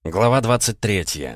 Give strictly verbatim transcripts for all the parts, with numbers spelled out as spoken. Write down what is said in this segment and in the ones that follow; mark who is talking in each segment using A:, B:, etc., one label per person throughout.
A: Глава двадцать третья.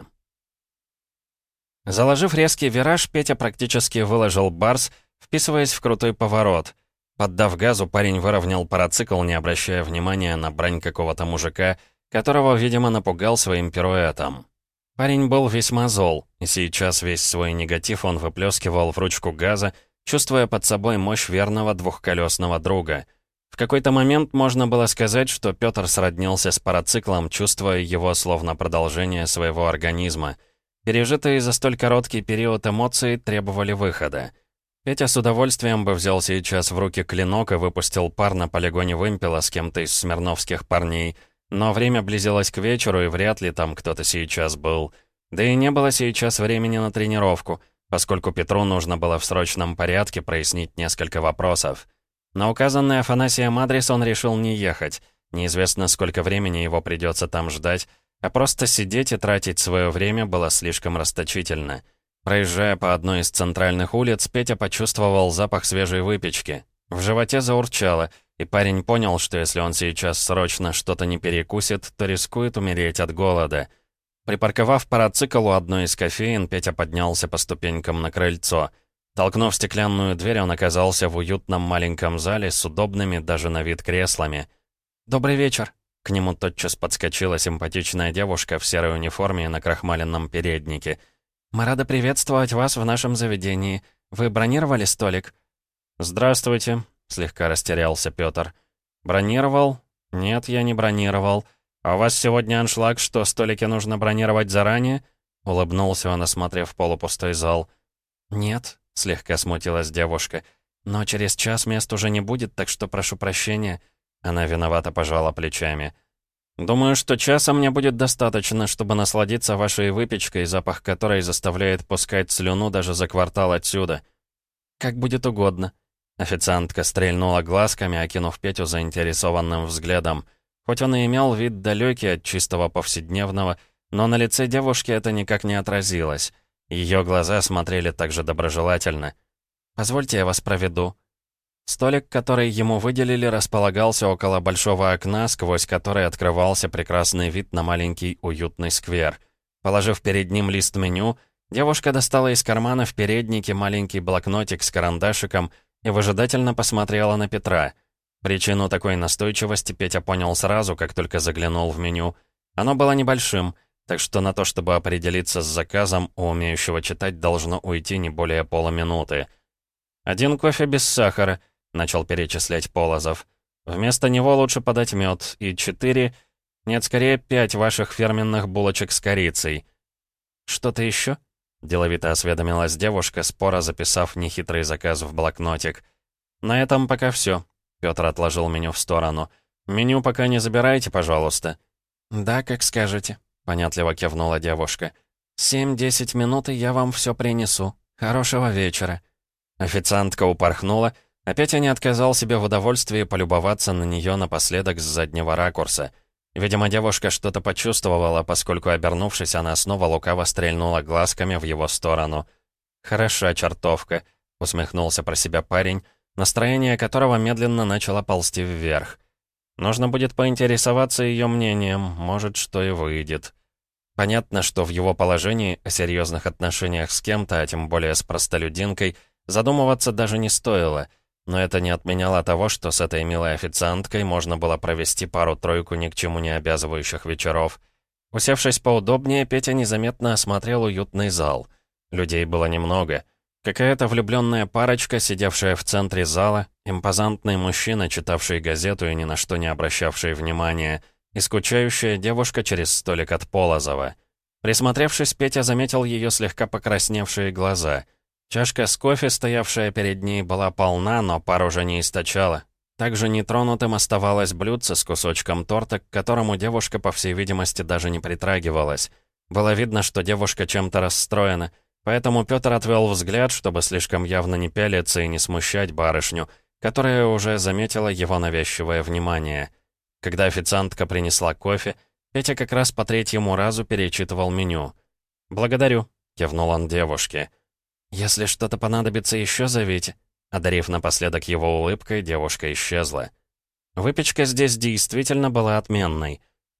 A: Заложив резкий вираж, Петя практически выложил барс, вписываясь в крутой поворот. Поддав газу, парень выровнял парацикл, не обращая внимания на брань какого-то мужика, которого, видимо, напугал своим пируэтом. Парень был весьма зол, и сейчас весь свой негатив он выплескивал в ручку газа, чувствуя под собой мощь верного двухколесного друга. В какой-то момент можно было сказать, что Пётр сроднился с парациклом, чувствуя его словно продолжение своего организма. Пережитые за столь короткий период эмоции требовали выхода. Петя с удовольствием бы взял сейчас в руки клинок и выпустил пар на полигоне вымпела с кем-то из смирновских парней, но время близилось к вечеру, и вряд ли там кто-то сейчас был. Да и не было сейчас времени на тренировку, поскольку Петру нужно было в срочном порядке прояснить несколько вопросов. На указанный Афанасием адрес он решил не ехать. Неизвестно, сколько времени его придется там ждать, а просто сидеть и тратить свое время было слишком расточительно. Проезжая по одной из центральных улиц, Петя почувствовал запах свежей выпечки. В животе заурчало, и парень понял, что если он сейчас срочно что-то не перекусит, то рискует умереть от голода. Припарковав парацикл у одной из кофеен, Петя поднялся по ступенькам на крыльцо. Толкнув стеклянную дверь, он оказался в уютном маленьком зале с удобными даже на вид креслами. «Добрый вечер!» К нему тотчас подскочила симпатичная девушка в серой униформе и на крахмаленном переднике. «Мы рады приветствовать вас в нашем заведении. Вы бронировали столик?» «Здравствуйте», — слегка растерялся Пётр. «Бронировал? Нет, я не бронировал. А у вас сегодня аншлаг, что столики нужно бронировать заранее?» Улыбнулся он, осмотрев полупустой зал. «Нет», — слегка смутилась девушка. «Но через час мест уже не будет, так что прошу прощения». Она виновато пожала плечами. «Думаю, что часа мне будет достаточно, чтобы насладиться вашей выпечкой, запах которой заставляет пускать слюну даже за квартал отсюда». «Как будет угодно». Официантка стрельнула глазками, окинув Петю заинтересованным взглядом. Хоть он и имел вид далекий от чистого повседневного, но на лице девушки это никак не отразилось. Ее глаза смотрели также доброжелательно. «Позвольте, я вас проведу». Столик, который ему выделили, располагался около большого окна, сквозь которое открывался прекрасный вид на маленький уютный сквер. Положив перед ним лист меню, девушка достала из кармана в переднике маленький блокнотик с карандашиком и выжидательно посмотрела на Петра. Причину такой настойчивости Петя понял сразу, как только заглянул в меню. Оно было небольшим, так что на то, чтобы определиться с заказом, у умеющего читать должно уйти не более полуминуты. «Один кофе без сахара», — начал перечислять Полозов. «Вместо него лучше подать мед. И четыре... Нет, скорее пять ваших фирменных булочек с корицей». «Что-то еще?» — деловито осведомилась девушка, споро записав нехитрый заказ в блокнотик. «На этом пока все. Петр отложил меню в сторону. «Меню пока не забирайте, пожалуйста». «Да, как скажете», — понятливо кивнула девушка. «Семь-десять минут, и я вам все принесу. Хорошего вечера». Официантка упорхнула, а Петя не отказал себе в удовольствии полюбоваться на нее напоследок с заднего ракурса. Видимо, девушка что-то почувствовала, поскольку, обернувшись, она снова лукаво стрельнула глазками в его сторону. «Хороша чертовка», — усмехнулся про себя парень, настроение которого медленно начало ползти вверх. «Нужно будет поинтересоваться ее мнением, может, что и выйдет». Понятно, что в его положении о серьезных отношениях с кем-то, а тем более с простолюдинкой, задумываться даже не стоило, но это не отменяло того, что с этой милой официанткой можно было провести пару-тройку ни к чему не обязывающих вечеров. Усевшись поудобнее, Петя незаметно осмотрел уютный зал. Людей было немного. Какая-то влюбленная парочка, сидевшая в центре зала, импозантный мужчина, читавший газету и ни на что не обращавший внимания, и скучающая девушка через столик от Полозова. Присмотревшись, Петя заметил ее слегка покрасневшие глаза. Чашка с кофе, стоявшая перед ней, была полна, но пар уже не источала. Также нетронутым оставалось блюдце с кусочком торта, к которому девушка, по всей видимости, даже не притрагивалась. Было видно, что девушка чем-то расстроена, поэтому Петр отвел взгляд, чтобы слишком явно не пялиться и не смущать барышню, которая уже заметила его навязчивое внимание. Когда официантка принесла кофе, Петя как раз по третьему разу перечитывал меню. «Благодарю», — кивнул он девушке. «Если что-то понадобится, еще зовите». Одарив напоследок его улыбкой, девушка исчезла. Выпечка здесь действительно была отменной.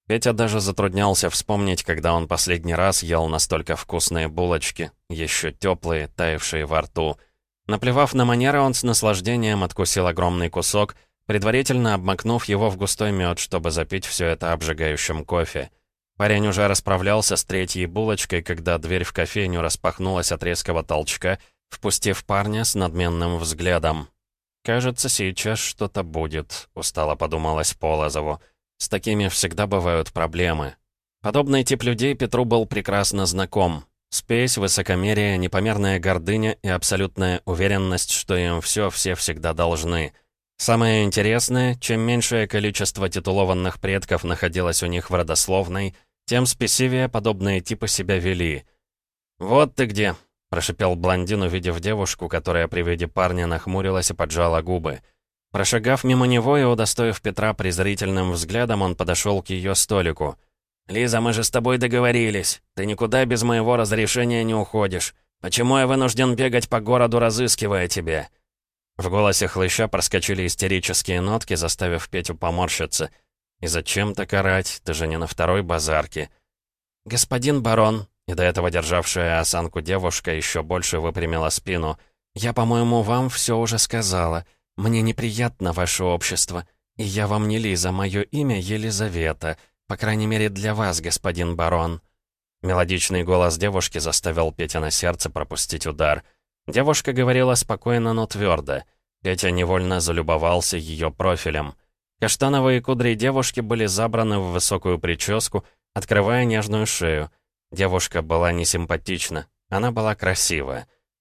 A: Петя даже затруднялся вспомнить, когда он последний раз ел настолько вкусные булочки, еще теплые, таявшие во рту. Наплевав на манеры, он с наслаждением откусил огромный кусок, предварительно обмакнув его в густой мед, чтобы запить все это обжигающим кофе. Парень уже расправлялся с третьей булочкой, когда дверь в кофейню распахнулась от резкого толчка, впустив парня с надменным взглядом. «Кажется, сейчас что-то будет», — устало подумалось Полозову. «С такими всегда бывают проблемы». Подобный тип людей Петру был прекрасно знаком. Спесь, высокомерие, непомерная гордыня и абсолютная уверенность, что им все все всегда должны. Самое интересное, чем меньшее количество титулованных предков находилось у них в родословной, тем спесивее подобные типы себя вели. «Вот ты где!» — прошипел блондин, увидев девушку, которая при виде парня нахмурилась и поджала губы. Прошагав мимо него и удостоив Петра презрительным взглядом, он подошел к ее столику. «Лиза, мы же с тобой договорились. Ты никуда без моего разрешения не уходишь. Почему я вынужден бегать по городу, разыскивая тебя?» В голосе хлыща проскочили истерические нотки, заставив Петю поморщиться. «И зачем так орать? Ты же не на второй базарке». «Господин барон», и до этого державшая осанку девушка еще больше выпрямила спину, «я, по-моему, вам все уже сказала. Мне неприятно ваше общество. И я вам не Лиза, мое имя Елизавета. По крайней мере, для вас, господин барон». Мелодичный голос девушки заставил Петя на сердце пропустить удар. Девушка говорила спокойно, но твердо. Петя невольно залюбовался ее профилем. Каштановые кудри девушки были забраны в высокую прическу, открывая нежную шею. Девушка была несимпатична, она была красива.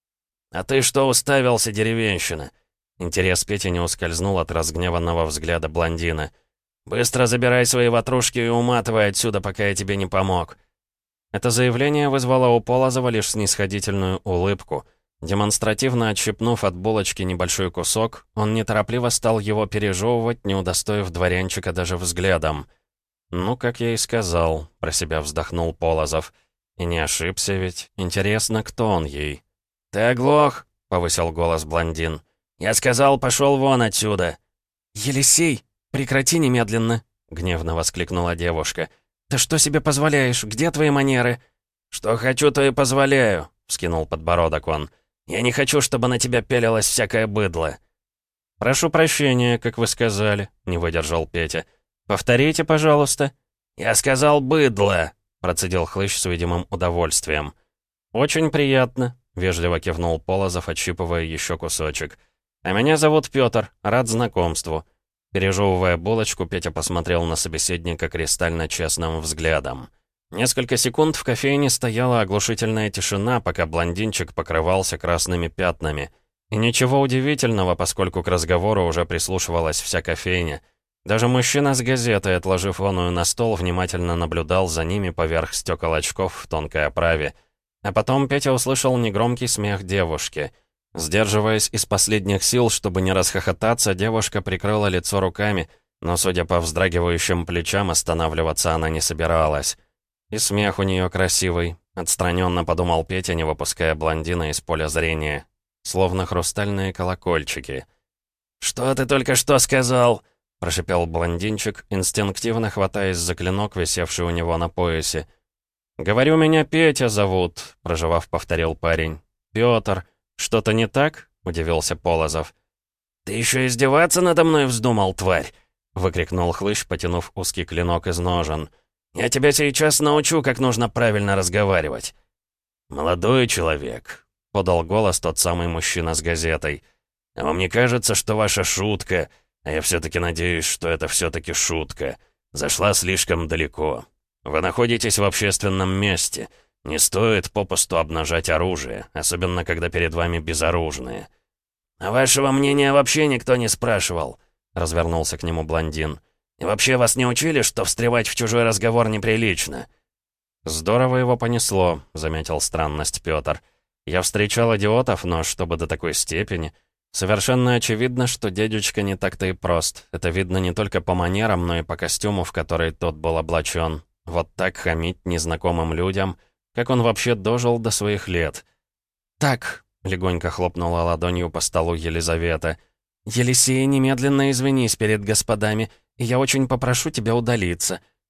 A: «А ты что уставился, деревенщина?» Интерес Пети не ускользнул от разгневанного взгляда блондина. «Быстро забирай свои ватрушки и уматывай отсюда, пока я тебе не помог». Это заявление вызвало у Полозова лишь снисходительную улыбку. Демонстративно отщипнув от булочки небольшой кусок, он неторопливо стал его пережевывать, не удостоив дворянчика даже взглядом. «Ну, как я и сказал», — про себя вздохнул Полозов. «И не ошибся ведь. Интересно, кто он ей?» «Ты оглох?» — повысил голос блондин. «Я сказал, пошел вон отсюда!» «Елисей, прекрати немедленно!» — гневно воскликнула девушка. «Ты что себе позволяешь? Где твои манеры?» «Что хочу, то и позволяю», — вскинул подбородок он. «Я не хочу, чтобы на тебя пялилось всякое быдло». «Прошу прощения, как вы сказали», — не выдержал Петя. «Повторите, пожалуйста». «Я сказал быдло», — процедил хлыщ с видимым удовольствием. «Очень приятно», — вежливо кивнул Полозов, отщипывая еще кусочек. «А меня зовут Пётр, рад знакомству». Пережевывая булочку, Петя посмотрел на собеседника кристально честным взглядом. Несколько секунд в кофейне стояла оглушительная тишина, пока блондинчик покрывался красными пятнами. И ничего удивительного, поскольку к разговору уже прислушивалась вся кофейня. Даже мужчина с газетой, отложив оную на стол, внимательно наблюдал за ними поверх стекол очков в тонкой оправе. А потом Петя услышал негромкий смех девушки. Сдерживаясь из последних сил, чтобы не расхохотаться, девушка прикрыла лицо руками, но, судя по вздрагивающим плечам, останавливаться она не собиралась. И смех у нее красивый, отстраненно подумал Петя, не выпуская блондина из поля зрения. Словно хрустальные колокольчики. «Что ты только что сказал?» — прошипел блондинчик, инстинктивно хватаясь за клинок, висевший у него на поясе. «Говорю, меня Петя зовут», — проживав, повторил парень. «Пётр. Что-то не так?» — удивился Полозов. «Ты еще издеваться надо мной вздумал, тварь?» — выкрикнул хлыщ, потянув узкий клинок из ножен. «Я тебя сейчас научу, как нужно правильно разговаривать». «Молодой человек», — подал голос тот самый мужчина с газетой. «А вам не кажется, что ваша шутка, а я все-таки надеюсь, что это все-таки шутка, зашла слишком далеко? Вы находитесь в общественном месте. Не стоит попусту обнажать оружие, особенно когда перед вами безоружные». «А вашего мнения вообще никто не спрашивал», — развернулся к нему блондин. «И вообще вас не учили, что встревать в чужой разговор неприлично?» «Здорово его понесло», — заметил странность Пётр. «Я встречал идиотов, но чтобы до такой степени...» Совершенно очевидно, что дядечка не так-то и прост. Это видно не только по манерам, но и по костюму, в который тот был облачен. Вот так хамить незнакомым людям, как он вообще дожил до своих лет. «Так», — легонько хлопнула ладонью по столу Елизавета, «Елисей, немедленно извинись перед господами, и я очень попрошу тебя удалиться.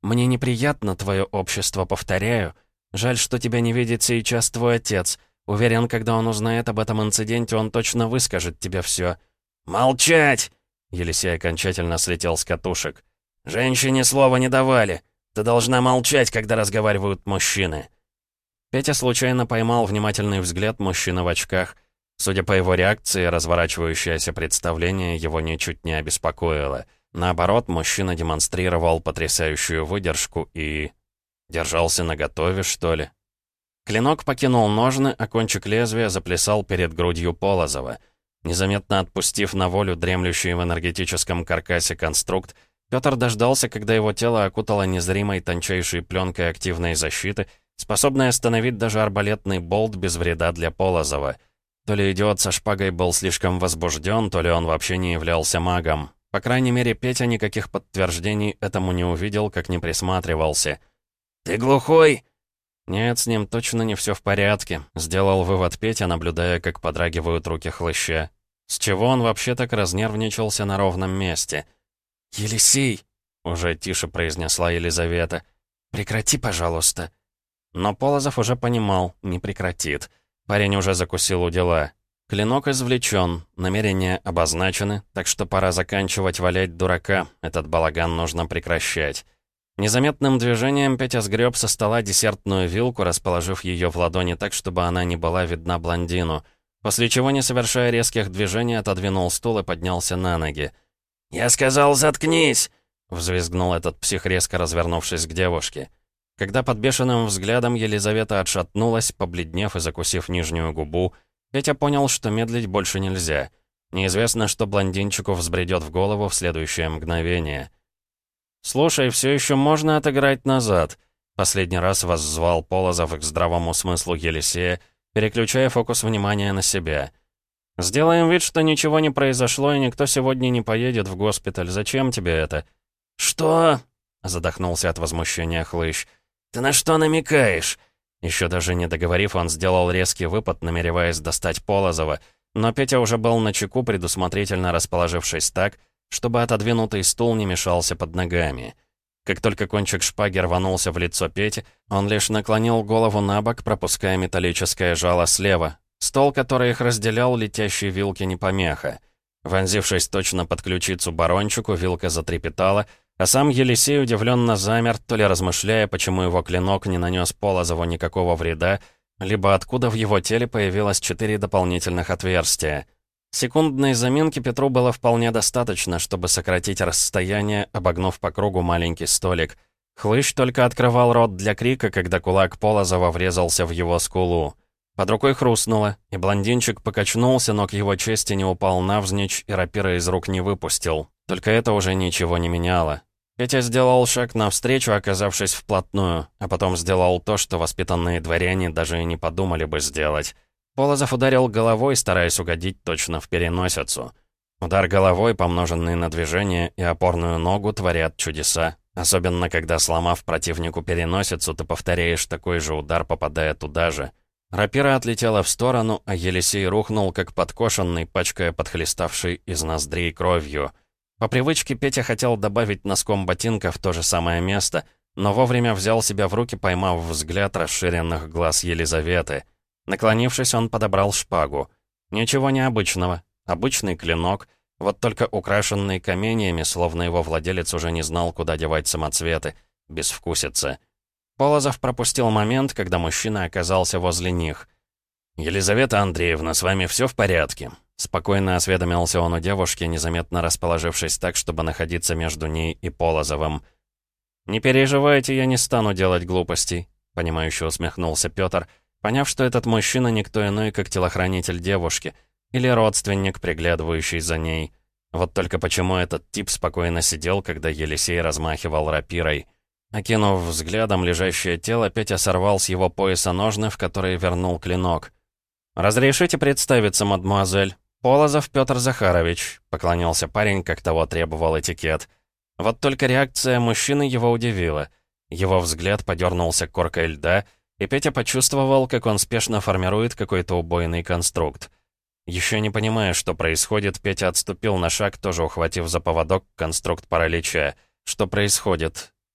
A: «Мне неприятно твое общество, повторяю. Жаль, что тебя не видит сейчас твой отец. Уверен, когда он узнает об этом инциденте, он точно выскажет тебе все». «Молчать!» Елисей окончательно слетел с катушек. «Женщине слова не давали. Ты должна молчать, когда разговаривают мужчины». Петя случайно поймал внимательный взгляд мужчины в очках. Судя по его реакции, разворачивающееся представление его ничуть не обеспокоило. Наоборот, мужчина демонстрировал потрясающую выдержку и... держался наготове, что ли. Клинок покинул ножны, а кончик лезвия заплясал перед грудью Полозова. Незаметно отпустив на волю дремлющий в энергетическом каркасе конструкт, Пётр дождался, когда его тело окутало незримой тончайшей пленкой активной защиты, способной остановить даже арбалетный болт без вреда для Полозова. То ли идиот со шпагой был слишком возбужден, то ли он вообще не являлся магом. По крайней мере, Петя никаких подтверждений этому не увидел, как не присматривался. «Ты глухой?» «Нет, с ним точно не все в порядке», — сделал вывод Петя, наблюдая, как подрагивают руки хлыща. С чего он вообще так разнервничался на ровном месте? «Елисей!» — уже тише произнесла Елизавета. «Прекрати, пожалуйста». Но Полозов уже понимал, не прекратит. Парень уже закусил у дела. Клинок извлечен, намерения обозначены, так что пора заканчивать валять дурака. Этот балаган нужно прекращать. Незаметным движением Петя сгреб со стола десертную вилку, расположив ее в ладони так, чтобы она не была видна блондину. После чего, не совершая резких движений, отодвинул стул и поднялся на ноги. «Я сказал, заткнись!» — взвизгнул этот псих, резко развернувшись к девушке. Когда под бешеным взглядом Елизавета отшатнулась, побледнев и закусив нижнюю губу, Петя понял, что медлить больше нельзя. Неизвестно, что блондинчику взбредет в голову в следующее мгновение. «Слушай, все еще можно отыграть назад», — последний раз воззвал Полозов к здравому смыслу Елисея, переключая фокус внимания на себя. «Сделаем вид, что ничего не произошло, и никто сегодня не поедет в госпиталь. Зачем тебе это?» «Что?» — задохнулся от возмущения хлыщ. «Ты на что намекаешь?» Еще даже не договорив, он сделал резкий выпад, намереваясь достать Полозова, но Петя уже был начеку, предусмотрительно расположившись так, чтобы отодвинутый стул не мешался под ногами. Как только кончик шпаги рванулся в лицо Пети, он лишь наклонил голову на бок, пропуская металлическое жало слева. Стол, который их разделял, летящей вилки не помеха. Вонзившись точно под ключицу барончику, вилка затрепетала, а сам Елисей удивленно замер, то ли размышляя, почему его клинок не нанес Полозову никакого вреда, либо откуда в его теле появилось четыре дополнительных отверстия. Секундной заминки Петру было вполне достаточно, чтобы сократить расстояние, обогнув по кругу маленький столик. Хлыщ только открывал рот для крика, когда кулак Полозова врезался в его скулу. Под рукой хрустнуло, и блондинчик покачнулся, но к его чести не упал навзничь и рапира из рук не выпустил. Только это уже ничего не меняло. Петя сделал шаг навстречу, оказавшись вплотную, а потом сделал то, что воспитанные дворяне даже и не подумали бы сделать. Полозов ударил головой, стараясь угодить точно в переносицу. Удар головой, помноженный на движение и опорную ногу, творят чудеса. Особенно, когда, сломав противнику переносицу, ты повторяешь такой же удар, попадая туда же. Рапира отлетела в сторону, а Елисей рухнул, как подкошенный, пачкая подхлеставший из ноздрей кровью. По привычке Петя хотел добавить носком ботинка в то же самое место, но вовремя взял себя в руки, поймав взгляд расширенных глаз Елизаветы. Наклонившись, он подобрал шпагу. Ничего необычного. Обычный клинок, вот только украшенный каменьями, словно его владелец уже не знал, куда девать самоцветы. Безвкусица. Полозов пропустил момент, когда мужчина оказался возле них. «Елизавета Андреевна, с вами все в порядке?» Спокойно осведомился он у девушки, незаметно расположившись так, чтобы находиться между ней и Полозовым. «Не переживайте, я не стану делать глупостей», — понимающе усмехнулся Пётр, поняв, что этот мужчина никто иной, как телохранитель девушки, или родственник, приглядывающий за ней. Вот только почему этот тип спокойно сидел, когда Елисей размахивал рапирой. Окинув взглядом лежащее тело, Петя сорвал с его пояса ножны, в которые вернул клинок. «Разрешите представиться, мадемуазель? Полозов Пётр Захарович», — поклонился парень, как того требовал этикет. Вот только реакция мужчины его удивила. Его взгляд подернулся коркой льда, и Петя почувствовал, как он спешно формирует какой-то убойный конструкт. Еще не понимая, что происходит, Петя отступил на шаг, тоже ухватив за поводок конструкт паралича. Что происходит?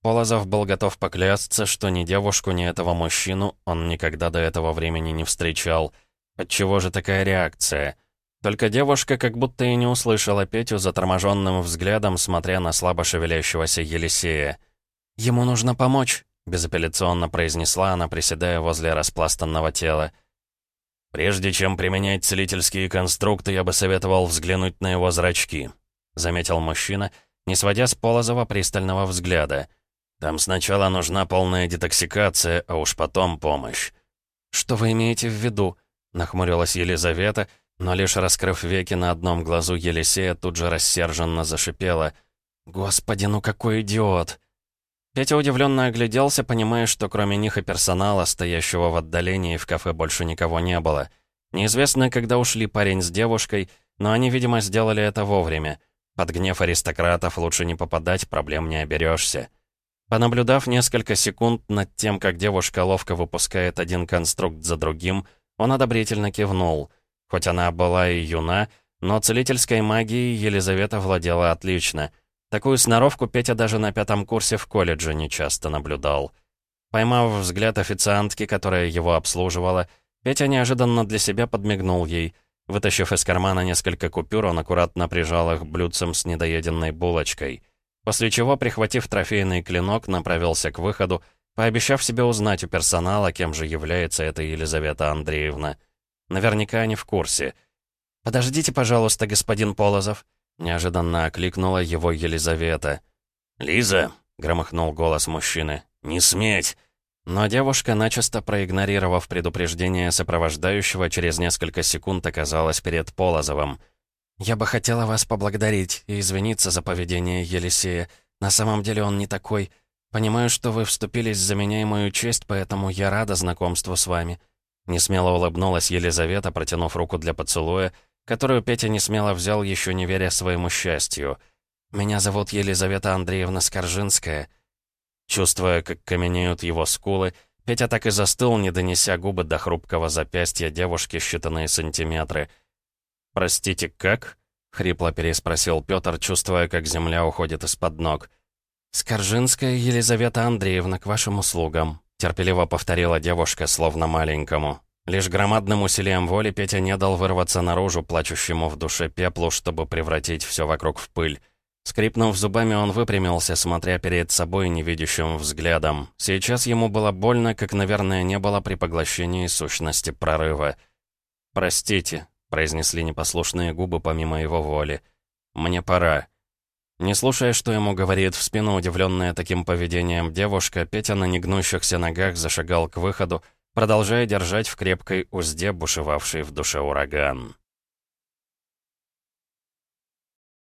A: Полозов был готов поклясться, что ни девушку, ни этого мужчину он никогда до этого времени не встречал. Отчего же такая реакция? Только девушка как будто и не услышала Петю заторможенным взглядом, смотря на слабо шевелящегося Елисея. «Ему нужно помочь», — безапелляционно произнесла она, приседая возле распластанного тела. «Прежде чем применять целительские конструкты, я бы советовал взглянуть на его зрачки», — заметил мужчина, не сводя с Полозова пристального взгляда. «Там сначала нужна полная детоксикация, а уж потом помощь». «Что вы имеете в виду?» — нахмурилась Елизавета, но лишь раскрыв веки на одном глазу Елисея, тут же рассерженно зашипела. «Господи, ну какой идиот!» Петя удивленно огляделся, понимая, что кроме них и персонала, стоящего в отдалении, в кафе больше никого не было. Неизвестно, когда ушли парень с девушкой, но они, видимо, сделали это вовремя. Под гнев аристократов лучше не попадать, проблем не оберешься. Понаблюдав несколько секунд над тем, как девушка ловко выпускает один конструкт за другим, он одобрительно кивнул. Хоть она была и юна, но целительской магией Елизавета владела отлично. Такую сноровку Петя даже на пятом курсе в колледже нечасто наблюдал. Поймав взгляд официантки, которая его обслуживала, Петя неожиданно для себя подмигнул ей. Вытащив из кармана несколько купюр, он аккуратно прижал их блюдцем с недоеденной булочкой. После чего, прихватив трофейный клинок, направился к выходу, пообещав себе узнать у персонала, кем же является эта Елизавета Андреевна. Наверняка они в курсе. «Подождите, пожалуйста, господин Полозов», — неожиданно окликнула его Елизавета. «Лиза!» — громыхнул голос мужчины. «Не сметь!» Но девушка, начисто проигнорировав предупреждение сопровождающего, через несколько секунд оказалась перед Полозовым. «Я бы хотела вас поблагодарить и извиниться за поведение Елисея. На самом деле он не такой. Понимаю, что вы вступились за меня и мою честь, поэтому я рада знакомству с вами». Несмело улыбнулась Елизавета, протянув руку для поцелуя, которую Петя несмело взял, еще не веря своему счастью. «Меня зовут Елизавета Андреевна Скоржинская». Чувствуя, как каменеют его скулы, Петя так и застыл, не донеся губы до хрупкого запястья девушки считанные сантиметры. «Простите, как?» — хрипло переспросил Петр, чувствуя, как земля уходит из-под ног. «Скоржинская Елизавета Андреевна, к вашим услугам», — терпеливо повторила девушка, словно маленькому. Лишь громадным усилием воли Петя не дал вырваться наружу плачущему в душе пеплу, чтобы превратить все вокруг в пыль. Скрипнув зубами, он выпрямился, смотря перед собой невидящим взглядом. Сейчас ему было больно, как, наверное, не было при поглощении сущности прорыва. «Простите», — произнесли непослушные губы помимо его воли. «Мне пора». Не слушая, что ему говорит в спину удивленная таким поведением девушка, Петя на негнущихся ногах зашагал к выходу, продолжая держать в крепкой узде бушевавший в душе ураган.